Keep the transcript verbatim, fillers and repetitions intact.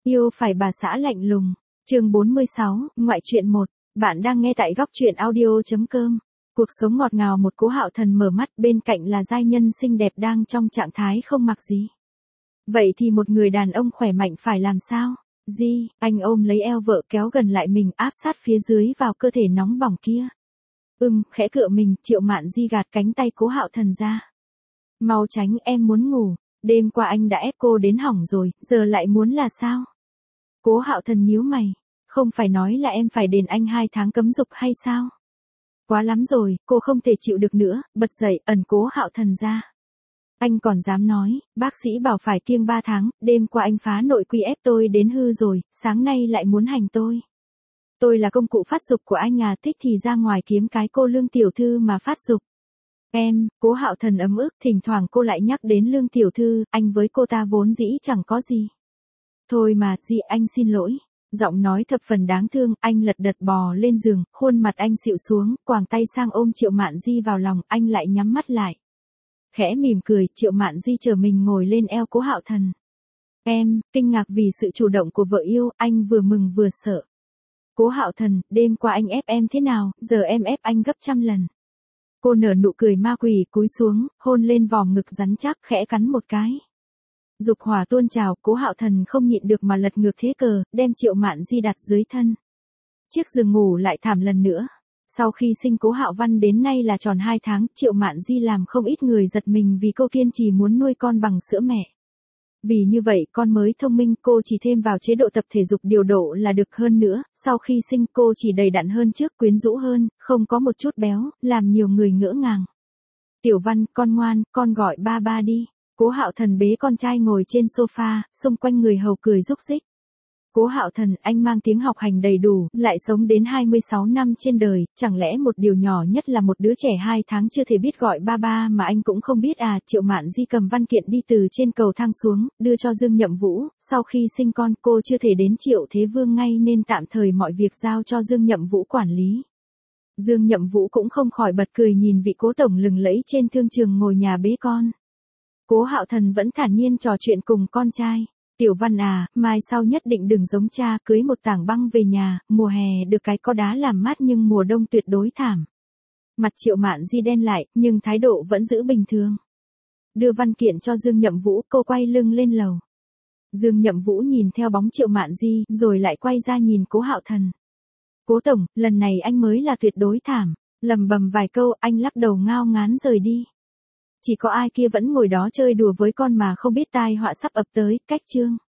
Yêu phải bà xã lạnh lùng. Chương bốn mươi sáu, ngoại truyện một. Bạn đang nghe tại góc truyện audio chấm com. Cuộc sống ngọt ngào một Cố Hạo Thần mở mắt, bên cạnh là giai nhân xinh đẹp đang trong trạng thái không mặc gì. Vậy thì một người đàn ông khỏe mạnh phải làm sao? Di, anh ôm lấy eo vợ kéo gần lại mình, áp sát phía dưới vào cơ thể nóng bỏng kia. Ừm, khẽ cựa mình, Triệu Mạn Di gạt cánh tay Cố Hạo Thần ra. Mau tránh, em muốn ngủ. Đêm qua anh đã ép cô đến hỏng rồi, giờ lại muốn là sao? Cố Hạo Thần nhíu mày. Không phải nói là em phải đền anh hai tháng cấm dục hay sao? Quá lắm rồi, cô không thể chịu được nữa, bật dậy, ẩn Cố Hạo Thần ra. Anh còn dám nói, bác sĩ bảo phải kiêng ba tháng, đêm qua anh phá nội quy ép tôi đến hư rồi, sáng nay lại muốn hành tôi. Tôi là công cụ phát dục của anh à, thích thì ra ngoài kiếm cái cô Lương tiểu thư mà phát dục. Em, Cố Hạo Thần ấm ức, thỉnh thoảng cô lại nhắc đến Lương tiểu thư, anh với cô ta vốn dĩ chẳng có gì. Thôi mà, Di, anh xin lỗi. Giọng nói thập phần đáng thương, anh lật đật bò lên giường, khuôn mặt anh xịu xuống, quàng tay sang ôm Triệu Mạn Di vào lòng, anh lại nhắm mắt lại. Khẽ mỉm cười, Triệu Mạn Di chờ mình ngồi lên eo Cố Hạo Thần. Em, kinh ngạc vì sự chủ động của vợ yêu, anh vừa mừng vừa sợ. Cố Hạo Thần, đêm qua anh ép em thế nào, giờ em ép anh gấp trăm lần. Cô nở nụ cười ma quỷ, cúi xuống, hôn lên vòng ngực rắn chắc, khẽ cắn một cái. Dục hỏa tuôn trào, Cố Hạo Thần không nhịn được mà lật ngược thế cờ, đem Triệu Mạn Di đặt dưới thân. Chiếc giường ngủ lại thảm lần nữa. Sau khi sinh Cố Hạo Văn đến nay là tròn hai tháng, Triệu Mạn Di làm không ít người giật mình vì cô kiên trì muốn nuôi con bằng sữa mẹ. Vì như vậy con mới thông minh, cô chỉ thêm vào chế độ tập thể dục điều độ là được. Hơn nữa, sau khi sinh cô chỉ đầy đặn hơn trước, quyến rũ hơn, không có một chút béo, làm nhiều người ngỡ ngàng. Tiểu Văn, con ngoan, con gọi ba ba đi. Cố Hạo Thần bế con trai ngồi trên sofa, xung quanh người hầu cười rúc rích. Cố Hạo Thần, anh mang tiếng học hành đầy đủ, lại sống đến hai mươi sáu năm trên đời, chẳng lẽ một điều nhỏ nhất là một đứa trẻ hai tháng chưa thể biết gọi ba ba mà anh cũng không biết à? Triệu Mạn Di cầm văn kiện đi từ trên cầu thang xuống, đưa cho Dương Nhậm Vũ, sau khi sinh con cô chưa thể đến Triệu Thế Vương ngay nên tạm thời mọi việc giao cho Dương Nhậm Vũ quản lý. Dương Nhậm Vũ cũng không khỏi bật cười nhìn vị cố tổng lừng lẫy trên thương trường ngồi nhà bế con. Cố Hạo Thần vẫn thản nhiên trò chuyện cùng con trai. Tiểu Văn à, mai sau nhất định đừng giống cha, cưới một tảng băng về nhà, mùa hè được cái có đá làm mát nhưng mùa đông tuyệt đối thảm. Mặt Triệu Mạn Di đen lại, nhưng thái độ vẫn giữ bình thường. Đưa văn kiện cho Dương Nhậm Vũ, cô quay lưng lên lầu. Dương Nhậm Vũ nhìn theo bóng Triệu Mạn Di, rồi lại quay ra nhìn Cố Hạo Thần. Cố tổng, lần này anh mới là tuyệt đối thảm. Lầm bầm vài câu, anh lắc đầu ngao ngán rời đi. Chỉ có ai kia vẫn ngồi đó chơi đùa với con mà không biết tai họa sắp ập tới. Cách chương